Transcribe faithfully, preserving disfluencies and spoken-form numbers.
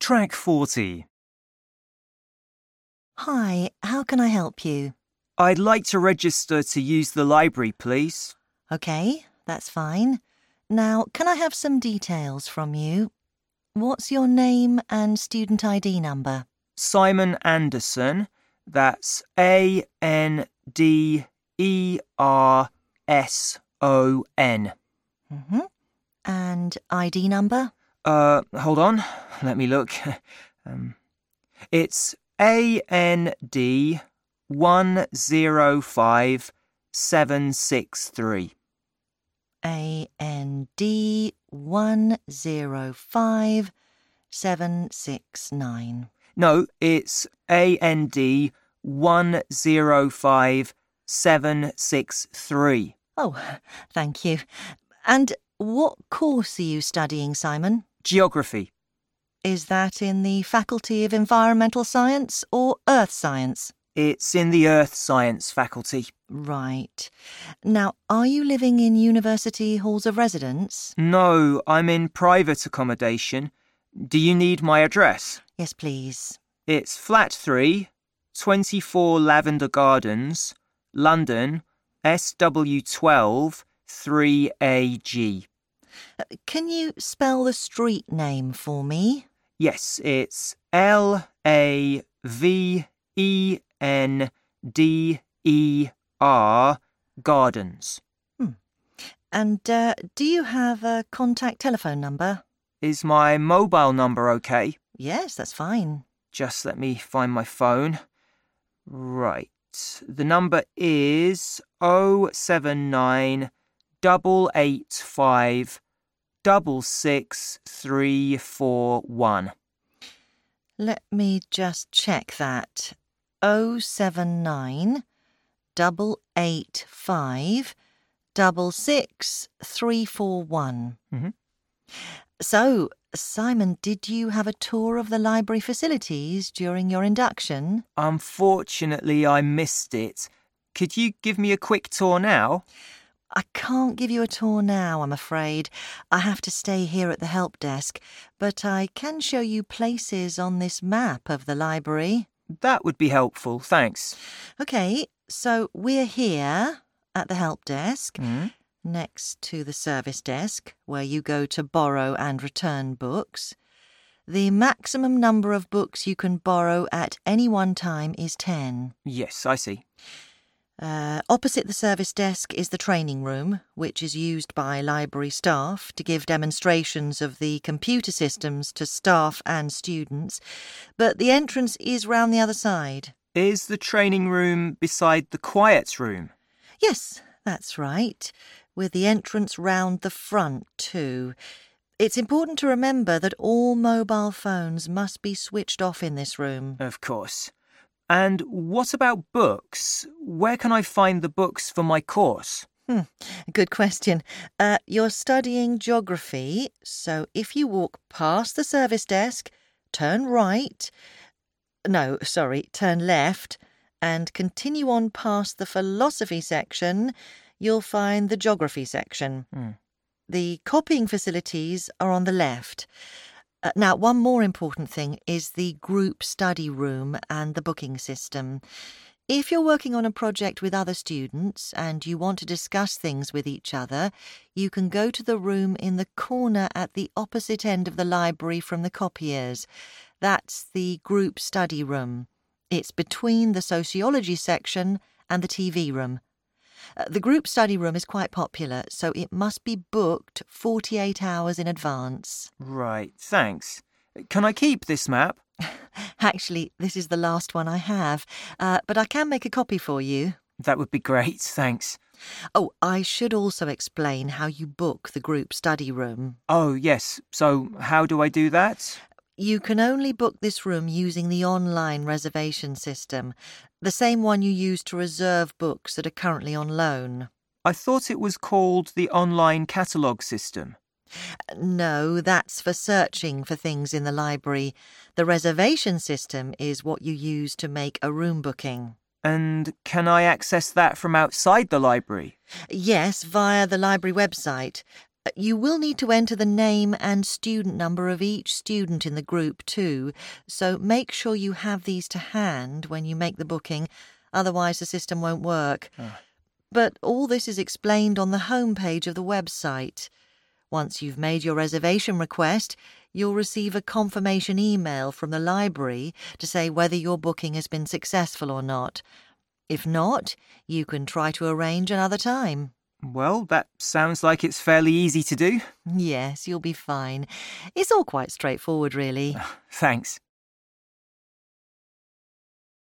Track forty. Hi, how can I help you? I'd like to register to use the library, please. OK, that's fine. Now, can I have some details from you? What's your name and student I D number? Simon Anderson. That's A N D E R S O N. Mm-hmm. And I D number? Uh, hold on. Let me look. um, it's A N D one zero five seven six three. A N D one zero five seven six nine. No, it's A N D one zero five seven six three. Oh, thank you. And what course are you studying, Simon? Geography. Is that in the Faculty of Environmental Science or Earth Science? It's in the Earth Science faculty. Right. Now, are you living in university halls of residence? No, I'm in private accommodation. Do you need my address? Yes, please. It's flat three, twenty-four Lavender Gardens, London, S W twelve three A G. Uh, can you spell the street name for me? Yes, it's L A V E N D E R Gardens. Hmm. And uh, do you have a contact telephone number? Is my mobile number okay? Yes, that's fine. Just let me find my phone. Right. The number is oh seven nine double eight five double six three four one. Let me just check that. oh seven nine double eight five double six three four one. Mm-hmm. So, Simon, did you have a tour of the library facilities during your induction? Unfortunately, I missed it. Could you give me a quick tour now? I can't give you a tour now, I'm afraid. I have to stay here at the help desk, but I can show you places on this map of the library. That would be helpful, thanks. OK, so we're here at the help desk, Mm. next to the service desk, where you go to borrow and return books. The maximum number of books you can borrow at any one time is ten. Yes, I see. Uh, opposite the service desk is the training room, which is used by library staff to give demonstrations of the computer systems to staff and students, but the entrance is round the other side. Is the training room beside the quiet room? Yes, that's right, with the entrance round the front too. It's important to remember that all mobile phones must be switched off in this room. Of course. And what about books? Where can I find the books for my course? Hmm, good question. Uh, you're studying geography, so if you walk past the service desk, turn right, no, sorry, turn left, and continue on past the philosophy section, you'll find the geography section. Hmm. The copying facilities are on the left. Uh, now, one more important thing is the group study room and the booking system. If you're working on a project with other students and you want to discuss things with each other, you can go to the room in the corner at the opposite end of the library from the copiers. That's the group study room. It's between the sociology section and the T V room. Uh, the group study room is quite popular, so it must be booked forty-eight hours in advance. Right, thanks. Can I keep this map? Actually, this is the last one I have, uh, but I can make a copy for you. That would be great, thanks. Oh, I should also explain how you book the group study room. Oh, yes. So how do I do that? You can only book this room using the online reservation system, the same one you use to reserve books that are currently on loan. I thought it was called the online catalogue system. No, that's for searching for things in the library. The reservation system is what you use to make a room booking. And can I access that from outside the library? Yes, via the library website. You will need to enter the name and student number of each student in the group too, so make sure you have these to hand when you make the booking, otherwise the system won't work. Oh. But all this is explained on the homepage of the website. Once you've made your reservation request, you'll receive a confirmation email from the library to say whether your booking has been successful or not. If not, you can try to arrange another time. Well, that sounds like it's fairly easy to do. Yes, you'll be fine. It's all quite straightforward, really. Thanks.